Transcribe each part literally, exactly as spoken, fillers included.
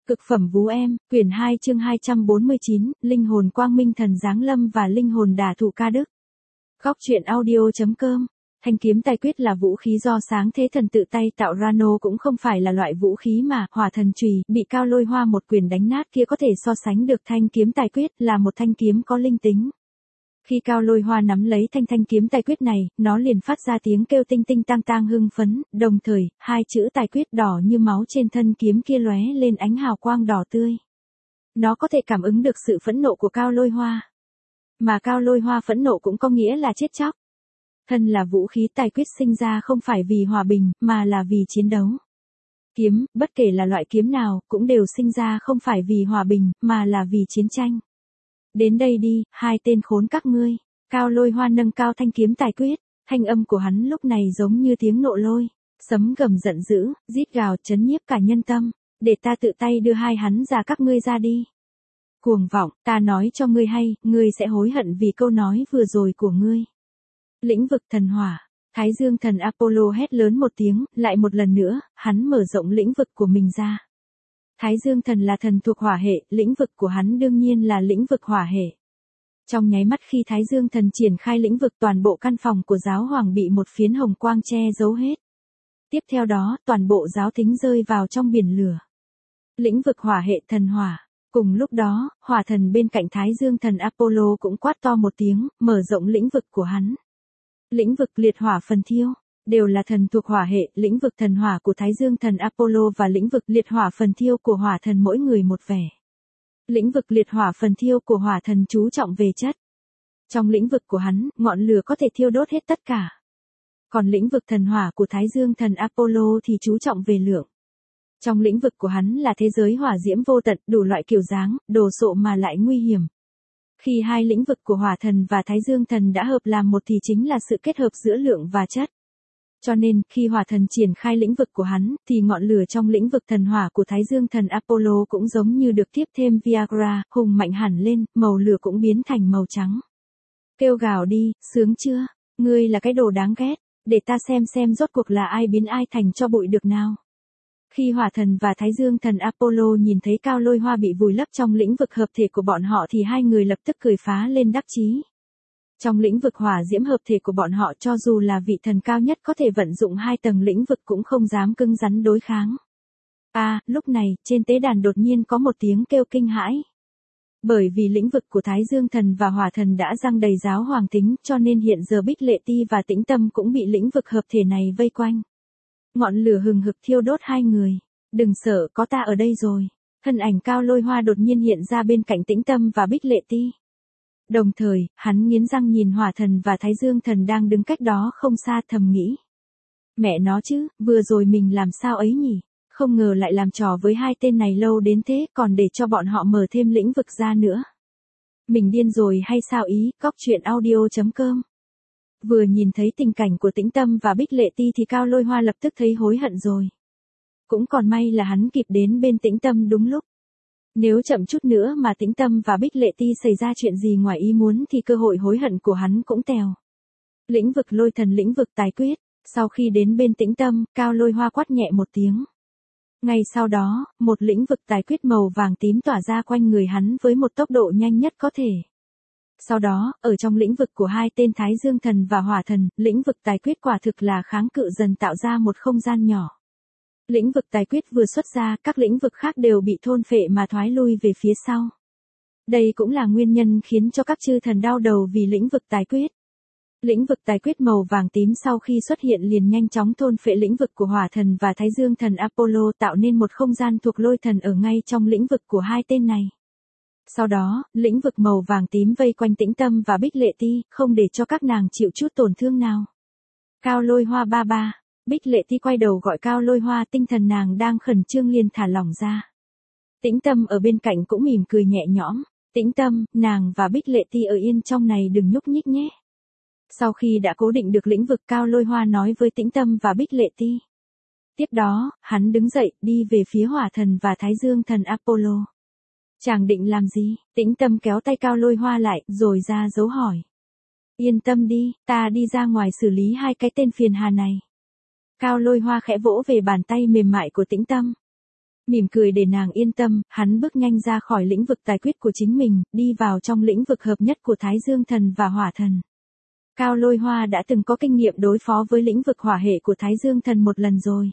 Cực phẩm vú em, quyển hai chương hai trăm bốn mươi chín, Linh hồn quang minh thần giáng lâm và linh hồn đả thụ ca đức. Góc truyện audio.com. Thanh kiếm tài quyết là vũ khí do sáng thế thần tự tay tạo ra, nô cũng không phải là loại vũ khí mà hỏa thần chùy bị Cao Lôi Hoa một quyền đánh nát kia có thể so sánh được. Thanh kiếm tài quyết là một thanh kiếm có linh tính. Khi Cao Lôi Hoa nắm lấy thanh thanh kiếm tài quyết này, nó liền phát ra tiếng kêu tinh tinh tang tang hưng phấn, đồng thời, hai chữ tài quyết đỏ như máu trên thân kiếm kia lóe lên ánh hào quang đỏ tươi. Nó có thể cảm ứng được sự phẫn nộ của Cao Lôi Hoa. Mà Cao Lôi Hoa phẫn nộ cũng có nghĩa là chết chóc. Thân là vũ khí, tài quyết sinh ra không phải vì hòa bình, mà là vì chiến đấu. Kiếm, bất kể là loại kiếm nào, cũng đều sinh ra không phải vì hòa bình, mà là vì chiến tranh. Đến đây đi, hai tên khốn các ngươi. Cao Lôi Hoa nâng cao thanh kiếm tài quyết, thanh âm của hắn lúc này giống như tiếng nộ lôi, sấm gầm giận dữ, rít gào chấn nhiếp cả nhân tâm, để ta tự tay đưa hai hắn già các ngươi ra đi. Cuồng vọng, ta nói cho ngươi hay, ngươi sẽ hối hận vì câu nói vừa rồi của ngươi. Lĩnh vực thần hỏa, Thái Dương thần Apollo hét lớn một tiếng, lại một lần nữa, hắn mở rộng lĩnh vực của mình ra. Thái Dương thần là thần thuộc hỏa hệ, lĩnh vực của hắn đương nhiên là lĩnh vực hỏa hệ. Trong nháy mắt khi Thái Dương thần triển khai lĩnh vực, toàn bộ căn phòng của giáo hoàng bị một phiến hồng quang che giấu hết. Tiếp theo đó, toàn bộ giáo thính rơi vào trong biển lửa. Lĩnh vực hỏa hệ thần hỏa. Cùng lúc đó, hỏa thần bên cạnh Thái Dương thần Apollo cũng quát to một tiếng, mở rộng lĩnh vực của hắn. Lĩnh vực liệt hỏa phần thiêu. Đều là thần thuộc hỏa hệ, lĩnh vực thần hỏa của Thái Dương thần Apollo và lĩnh vực liệt hỏa phần thiêu của hỏa thần mỗi người một vẻ. Lĩnh vực liệt hỏa phần thiêu của hỏa thần chú trọng về chất. Trong lĩnh vực của hắn, ngọn lửa có thể thiêu đốt hết tất cả. Còn lĩnh vực thần hỏa của Thái Dương thần Apollo thì chú trọng về lượng. Trong lĩnh vực của hắn là thế giới hỏa diễm vô tận, đủ loại kiểu dáng, đồ sộ mà lại nguy hiểm. Khi hai lĩnh vực của hỏa thần và Thái Dương thần đã hợp làm một thì chính là sự kết hợp giữa lượng và chất. Cho nên, khi hỏa thần triển khai lĩnh vực của hắn, thì ngọn lửa trong lĩnh vực thần hỏa của Thái Dương thần Apollo cũng giống như được tiếp thêm Viagra, hùng mạnh hẳn lên, màu lửa cũng biến thành màu trắng. Kêu gào đi, sướng chưa? Ngươi là cái đồ đáng ghét, để ta xem xem rốt cuộc là ai biến ai thành tro bụi được nào. Khi hỏa thần và Thái Dương thần Apollo nhìn thấy Cao Lôi Hoa bị vùi lấp trong lĩnh vực hợp thể của bọn họ thì hai người lập tức cười phá lên đắc chí. Trong lĩnh vực hỏa diễm hợp thể của bọn họ, cho dù là vị thần cao nhất có thể vận dụng hai tầng lĩnh vực cũng không dám cứng rắn đối kháng. À, lúc này, trên tế đàn đột nhiên có một tiếng kêu kinh hãi. Bởi vì lĩnh vực của Thái Dương thần và hỏa thần đã giăng đầy giáo hoàng tính, cho nên hiện giờ Bích Lệ Ti và Tĩnh Tâm cũng bị lĩnh vực hợp thể này vây quanh. Ngọn lửa hừng hực thiêu đốt hai người. Đừng sợ, có ta ở đây rồi. Thân ảnh Cao Lôi Hoa đột nhiên hiện ra bên cạnh Tĩnh Tâm và Bích Lệ Ti. Đồng thời, hắn nghiến răng nhìn hỏa thần và Thái Dương thần đang đứng cách đó không xa, thầm nghĩ. Mẹ nó chứ, vừa rồi mình làm sao ấy nhỉ? Không ngờ lại làm trò với hai tên này lâu đến thế, còn để cho bọn họ mở thêm lĩnh vực ra nữa. Mình điên rồi hay sao ý? Góc truyện audio.com. Vừa nhìn thấy tình cảnh của Tĩnh Tâm và Bích Lệ Ti thì Cao Lôi Hoa lập tức thấy hối hận rồi. Cũng còn may là hắn kịp đến bên Tĩnh Tâm đúng lúc. Nếu chậm chút nữa mà Tĩnh Tâm và Bích Lệ Ti xảy ra chuyện gì ngoài ý muốn thì cơ hội hối hận của hắn cũng tèo. Lĩnh vực lôi thần, lĩnh vực tài quyết. Sau khi đến bên Tĩnh Tâm, Cao Lôi Hoa quát nhẹ một tiếng. Ngay sau đó, một lĩnh vực tài quyết màu vàng tím tỏa ra quanh người hắn với một tốc độ nhanh nhất có thể. Sau đó, ở trong lĩnh vực của hai tên Thái Dương thần và hỏa thần, lĩnh vực tài quyết quả thực là kháng cự dần tạo ra một không gian nhỏ. Lĩnh vực tài quyết vừa xuất ra, các lĩnh vực khác đều bị thôn phệ mà thoái lui về phía sau. Đây cũng là nguyên nhân khiến cho các chư thần đau đầu vì lĩnh vực tài quyết. Lĩnh vực tài quyết màu vàng tím sau khi xuất hiện liền nhanh chóng thôn phệ lĩnh vực của hỏa thần và Thái Dương thần Apollo, tạo nên một không gian thuộc lôi thần ở ngay trong lĩnh vực của hai tên này. Sau đó, lĩnh vực màu vàng tím vây quanh Tĩnh Tâm và Bích Lệ Ti, không để cho các nàng chịu chút tổn thương nào. Cao Lôi Hoa ba ba. Bích Lệ Ti quay đầu gọi Cao Lôi Hoa, tinh thần nàng đang khẩn trương liền thả lỏng ra. Tĩnh Tâm ở bên cạnh cũng mỉm cười nhẹ nhõm. Tĩnh Tâm, nàng và Bích Lệ Ti ở yên trong này đừng nhúc nhích nhé. Sau khi đã cố định được lĩnh vực, Cao Lôi Hoa nói với Tĩnh Tâm và Bích Lệ Ti. Tiếp đó, hắn đứng dậy, đi về phía hỏa thần và Thái Dương thần Apollo. Chàng định làm gì? Tĩnh Tâm kéo tay Cao Lôi Hoa lại, rồi ra dấu hỏi. Yên tâm đi, ta đi ra ngoài xử lý hai cái tên phiền hà này. Cao Lôi Hoa khẽ vỗ về bàn tay mềm mại của Tĩnh Tâm. Mỉm cười để nàng yên tâm, hắn bước nhanh ra khỏi lĩnh vực tài quyết của chính mình, đi vào trong lĩnh vực hợp nhất của Thái Dương Thần và Hỏa Thần. Cao Lôi Hoa đã từng có kinh nghiệm đối phó với lĩnh vực hỏa hệ của Thái Dương Thần một lần rồi.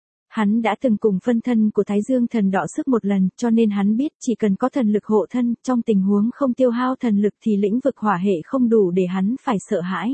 Hắn đã từng cùng phân thân của Thái Dương Thần đọ sức một lần, cho nên hắn biết chỉ cần có thần lực hộ thân, trong tình huống không tiêu hao thần lực thì lĩnh vực hỏa hệ không đủ để hắn phải sợ hãi.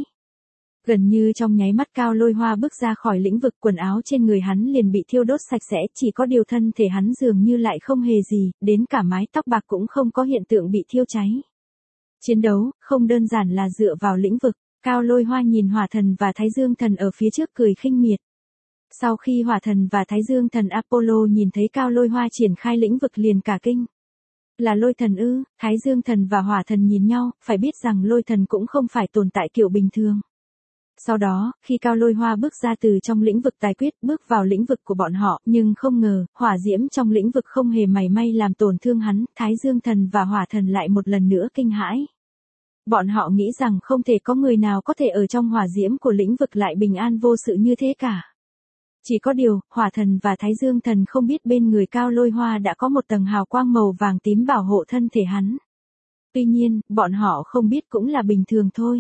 Gần như trong nháy mắt Cao Lôi Hoa bước ra khỏi lĩnh vực, quần áo trên người hắn liền bị thiêu đốt sạch sẽ, chỉ có điều thân thể hắn dường như lại không hề gì, đến cả mái tóc bạc cũng không có hiện tượng bị thiêu cháy. Chiến đấu, không đơn giản là dựa vào lĩnh vực. Cao Lôi Hoa nhìn Hỏa Thần và Thái Dương Thần ở phía trước cười khinh miệt. Sau khi Hỏa Thần và Thái Dương Thần Apollo nhìn thấy Cao Lôi Hoa triển khai lĩnh vực liền cả kinh. Là Lôi Thần ư? Thái Dương Thần và Hỏa Thần nhìn nhau, phải biết rằng Lôi Thần cũng không phải tồn tại kiểu bình thường. Sau đó, khi Cao Lôi Hoa bước ra từ trong lĩnh vực tài quyết, bước vào lĩnh vực của bọn họ, nhưng không ngờ, hỏa diễm trong lĩnh vực không hề mảy may làm tổn thương hắn, Thái Dương Thần và Hỏa Thần lại một lần nữa kinh hãi. Bọn họ nghĩ rằng không thể có người nào có thể ở trong hỏa diễm của lĩnh vực lại bình an vô sự như thế cả. Chỉ có điều, Hỏa Thần và Thái Dương Thần không biết bên người Cao Lôi Hoa đã có một tầng hào quang màu vàng tím bảo hộ thân thể hắn. Tuy nhiên, bọn họ không biết cũng là bình thường thôi.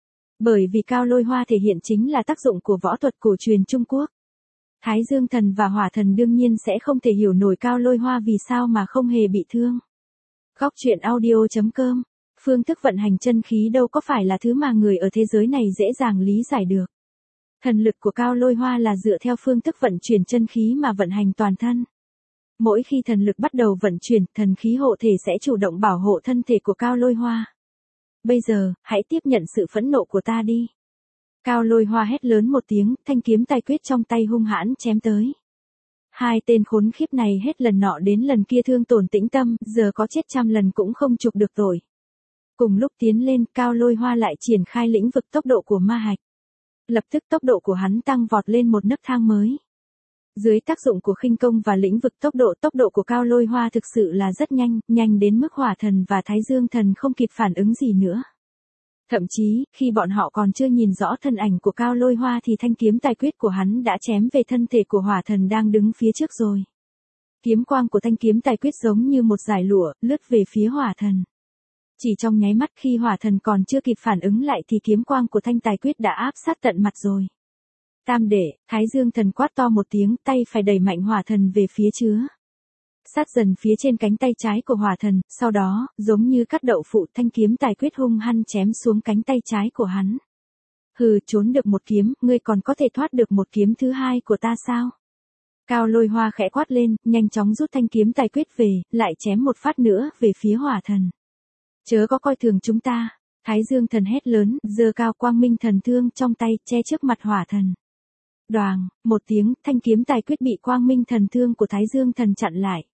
Bởi vì Cao Lôi Hoa thể hiện chính là tác dụng của võ thuật cổ truyền Trung Quốc. Thái Dương Thần và Hỏa Thần đương nhiên sẽ không thể hiểu nổi Cao Lôi Hoa vì sao mà không hề bị thương. Góc truyện audio chấm com. Phương thức vận hành chân khí đâu có phải là thứ mà người ở thế giới này dễ dàng lý giải được. Thần lực của Cao Lôi Hoa là dựa theo phương thức vận chuyển chân khí mà vận hành toàn thân. Mỗi khi thần lực bắt đầu vận chuyển, thần khí hộ thể sẽ chủ động bảo hộ thân thể của Cao Lôi Hoa. Bây giờ, hãy tiếp nhận sự phẫn nộ của ta đi. Cao Lôi Hoa hét lớn một tiếng, thanh kiếm tài quyết trong tay hung hãn chém tới. Hai tên khốn khiếp này hết lần nọ đến lần kia thương tổn tĩnh tâm, giờ có chết trăm lần cũng không trục được rồi. Cùng lúc tiến lên, Cao Lôi Hoa lại triển khai lĩnh vực tốc độ của ma hạch. Lập tức tốc độ của hắn tăng vọt lên một nấc thang mới. Dưới tác dụng của khinh công và lĩnh vực tốc độ, tốc độ của Cao Lôi Hoa thực sự là rất nhanh, nhanh đến mức Hỏa Thần và Thái Dương Thần không kịp phản ứng gì nữa. Thậm chí, khi bọn họ còn chưa nhìn rõ thân ảnh của Cao Lôi Hoa thì thanh kiếm tài quyết của hắn đã chém về thân thể của Hỏa Thần đang đứng phía trước rồi. Kiếm quang của thanh kiếm tài quyết giống như một dải lụa, lướt về phía Hỏa Thần. Chỉ trong nháy mắt khi Hỏa Thần còn chưa kịp phản ứng lại thì kiếm quang của thanh tài quyết đã áp sát tận mặt rồi. Tam đệ, Thái Dương Thần quát to một tiếng, tay phải đẩy mạnh Hỏa Thần về phía chứa. Sát dần phía trên cánh tay trái của Hỏa Thần, sau đó, giống như cắt đậu phụ, thanh kiếm tài quyết hung hăng chém xuống cánh tay trái của hắn. Hừ, trốn được một kiếm, ngươi còn có thể thoát được một kiếm thứ hai của ta sao? Cao Lôi Hoa khẽ quát lên, nhanh chóng rút thanh kiếm tài quyết về, lại chém một phát nữa về phía Hỏa Thần. Chớ có coi thường chúng ta. Thái Dương Thần hét lớn, giơ cao quang minh thần thương trong tay, che trước mặt Hỏa Thần. Đoàng, một tiếng, thanh kiếm tài quyết bị quang minh thần thương của Thái Dương Thần chặn lại.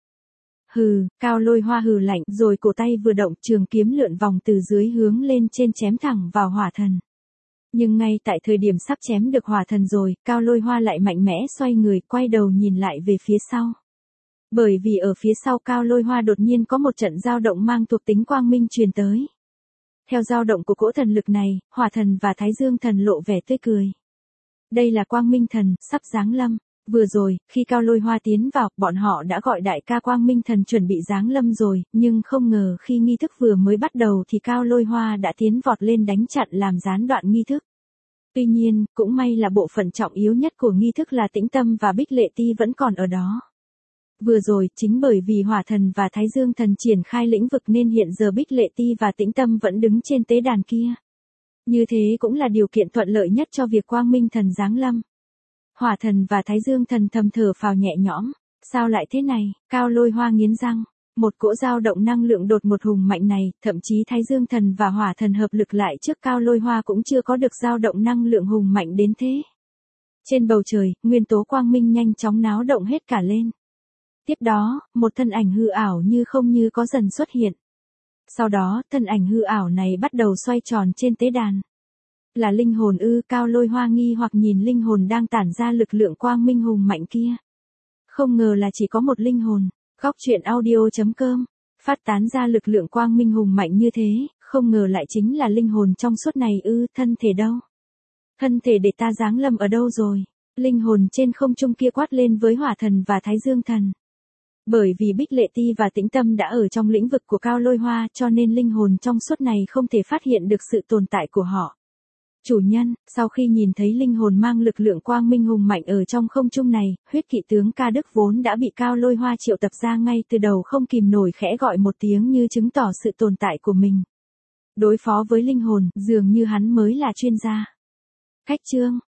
Hừ, Cao Lôi Hoa hừ lạnh, rồi cổ tay vừa động, trường kiếm lượn vòng từ dưới hướng lên trên chém thẳng vào Hỏa Thần. Nhưng ngay tại thời điểm sắp chém được Hỏa Thần rồi, Cao Lôi Hoa lại mạnh mẽ xoay người, quay đầu nhìn lại về phía sau. Bởi vì ở phía sau Cao Lôi Hoa đột nhiên có một trận dao động mang thuộc tính quang minh truyền tới. Theo dao động của cỗ thần lực này, Hỏa Thần và Thái Dương Thần lộ vẻ tươi cười. Đây là Quang Minh Thần, sắp giáng lâm. Vừa rồi, khi Cao Lôi Hoa tiến vào, bọn họ đã gọi đại ca Quang Minh Thần chuẩn bị giáng lâm rồi, nhưng không ngờ khi nghi thức vừa mới bắt đầu thì Cao Lôi Hoa đã tiến vọt lên đánh chặn làm gián đoạn nghi thức. Tuy nhiên, cũng may là bộ phận trọng yếu nhất của nghi thức là Tĩnh Tâm và Bích Lệ Ti vẫn còn ở đó. Vừa rồi, chính bởi vì Hỏa Thần và Thái Dương Thần triển khai lĩnh vực nên hiện giờ Bích Lệ Ti và Tĩnh Tâm vẫn đứng trên tế đàn kia. Như thế cũng là điều kiện thuận lợi nhất cho việc Quang Minh Thần giáng lâm. Hỏa Thần và Thái Dương Thần thầm thở phào nhẹ nhõm. Sao lại thế này? Cao Lôi Hoa nghiến răng. Một cỗ dao động năng lượng đột ngột hùng mạnh này, thậm chí Thái Dương Thần và Hỏa Thần hợp lực lại trước Cao Lôi Hoa cũng chưa có được dao động năng lượng hùng mạnh đến thế. Trên bầu trời, nguyên tố quang minh nhanh chóng náo động hết cả lên. Tiếp đó, một thân ảnh hư ảo như không như có dần xuất hiện. Sau đó, thân ảnh hư ảo này bắt đầu xoay tròn trên tế đàn. Là linh hồn ư? Cao Lôi Hoa nghi hoặc nhìn linh hồn đang tản ra lực lượng quang minh hùng mạnh kia. Không ngờ là chỉ có một linh hồn. Góc truyện audio chấm com. Phát tán ra lực lượng quang minh hùng mạnh như thế, không ngờ lại chính là linh hồn trong suốt này ư? Thân thể đâu? Thân thể để ta giáng lâm ở đâu rồi? Linh hồn trên không trung kia quát lên với Hỏa Thần và Thái Dương Thần. Bởi vì Bích Lệ Ti và Tĩnh Tâm đã ở trong lĩnh vực của Cao Lôi Hoa cho nên linh hồn trong suốt này không thể phát hiện được sự tồn tại của họ. Chủ nhân, sau khi nhìn thấy linh hồn mang lực lượng quang minh hùng mạnh ở trong không trung này, huyết kỵ tướng Ca Đức vốn đã bị Cao Lôi Hoa triệu tập ra ngay từ đầu không kìm nổi khẽ gọi một tiếng như chứng tỏ sự tồn tại của mình. Đối phó với linh hồn, dường như hắn mới là chuyên gia. Khách chương